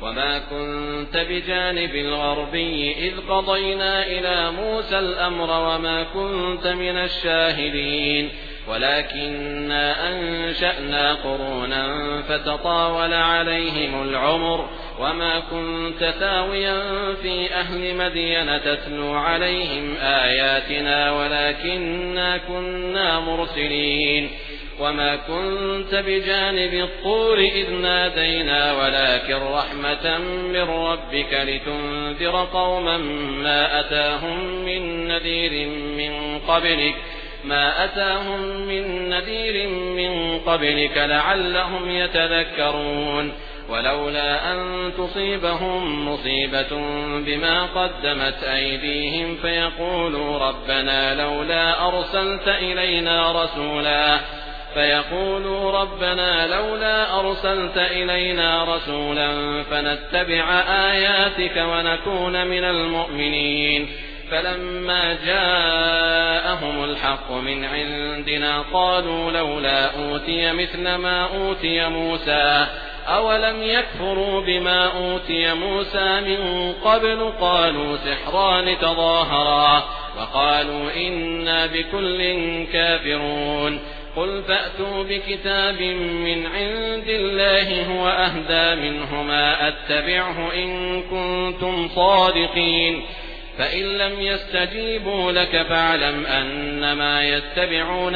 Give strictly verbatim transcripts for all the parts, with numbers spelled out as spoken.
وما كنت بجانب الغربي إذ قضينا إلى موسى الأمر وما كنت من الشاهدين ولكننا أنشأنا قرونا فتطاول عليهم العمر وما كنت ثاويا في أهل مدين تتلو عليهم آياتنا ولكننا كنا مرسلين وما كنت بجانب الطور إذ نادينا ولكن رحمة من ربك لتنذر قوما ما أتاهم من نذير من قبلك ما أتاهم من نذير من قبلك لعلهم يتذكرون ولولا أن تصيبهم مصيبة بما قدمت أيديهم فيقولوا ربنا لولا أرسلت إلينا رسولا فيقولوا ربنا لولا أرسلت إلينا رسولا فنتبع آياتك ونكون من المؤمنين فلما جاءهم الحق من عندنا قالوا لولا أوتي مثل ما أوتي موسى أولم يكفروا بما أوتي موسى من قبل قالوا سحران تظاهرا وقالوا إنا بكل كافرون قل فأتوا بكتاب من عند الله هو أهدى منهما أتبعه إن كنتم صادقين فإن لم يستجيبوا لك فاعلم أنما يتبعون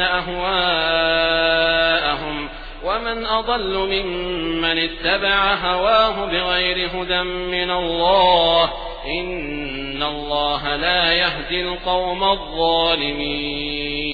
أهواءهم ومن أضل ممن اتبع هواه بغير هدى من الله إن الله لا يهدي القوم الظالمين.